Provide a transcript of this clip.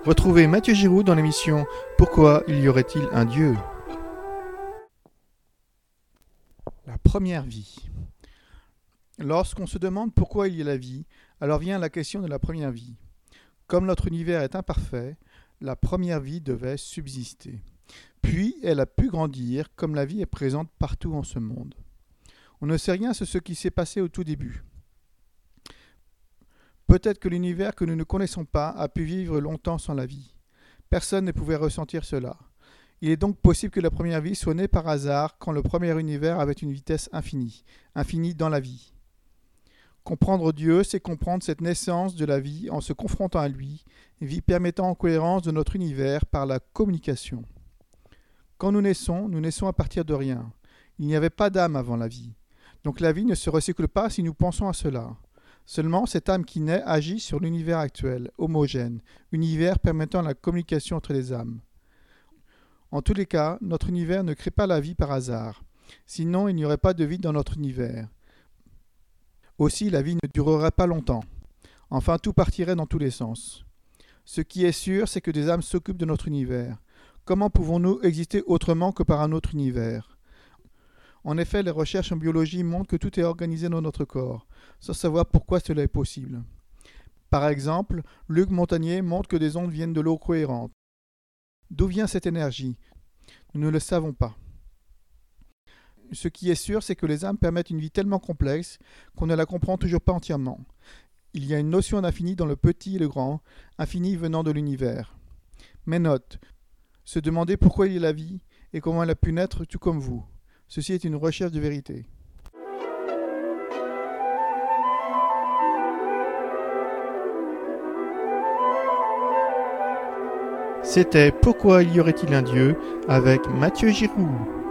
Retrouvez Mathieu Giroux dans l'émission Pourquoi y aurait-il un Dieu ? La première vie. Lorsqu'on se demande pourquoi il y a la vie, alors vient la question de la première vie. Comme notre univers est imparfait, la première vie devait subsister. Puis elle a pu grandir comme la vie est présente partout en ce monde. On ne sait rien sur ce qui s'est passé au tout début. Peut-être que l'univers que nous ne connaissons pas a pu vivre longtemps sans la vie. Personne ne pouvait ressentir cela. Il est donc possible que la première vie soit née par hasard quand le premier univers avait une vitesse infinie, infinie dans la vie. Comprendre Dieu, c'est comprendre cette naissance de la vie en se confrontant à lui, vie permettant en cohérence de notre univers par la communication. Quand nous naissons à partir de rien. Il n'y avait pas d'âme avant la vie. Donc la vie ne se recycle pas si nous pensons à cela. Seulement, cette âme qui naît agit sur l'univers actuel, homogène, univers permettant la communication entre les âmes. En tous les cas, notre univers ne crée pas la vie par hasard. Sinon, il n'y aurait pas de vie dans notre univers. Aussi, la vie ne durerait pas longtemps. Enfin, tout partirait dans tous les sens. Ce qui est sûr, c'est que des âmes s'occupent de notre univers. Comment pouvons-nous exister autrement que par un autre univers ? En effet, les recherches en biologie montrent que tout est organisé dans notre corps, sans savoir pourquoi cela est possible. Par exemple, Luc Montagnier montre que des ondes viennent de l'eau cohérente. D'où vient cette énergie ? Nous ne le savons pas. Ce qui est sûr, c'est que les âmes permettent une vie tellement complexe qu'on ne la comprend toujours pas entièrement. Il y a une notion d'infini dans le petit et le grand, infini venant de l'univers. Mais note, se demander pourquoi il y a la vie et comment elle a pu naître tout comme vous. Ceci est une recherche de vérité. C'était Pourquoi y aurait-il un Dieu avec Mathieu Giroux.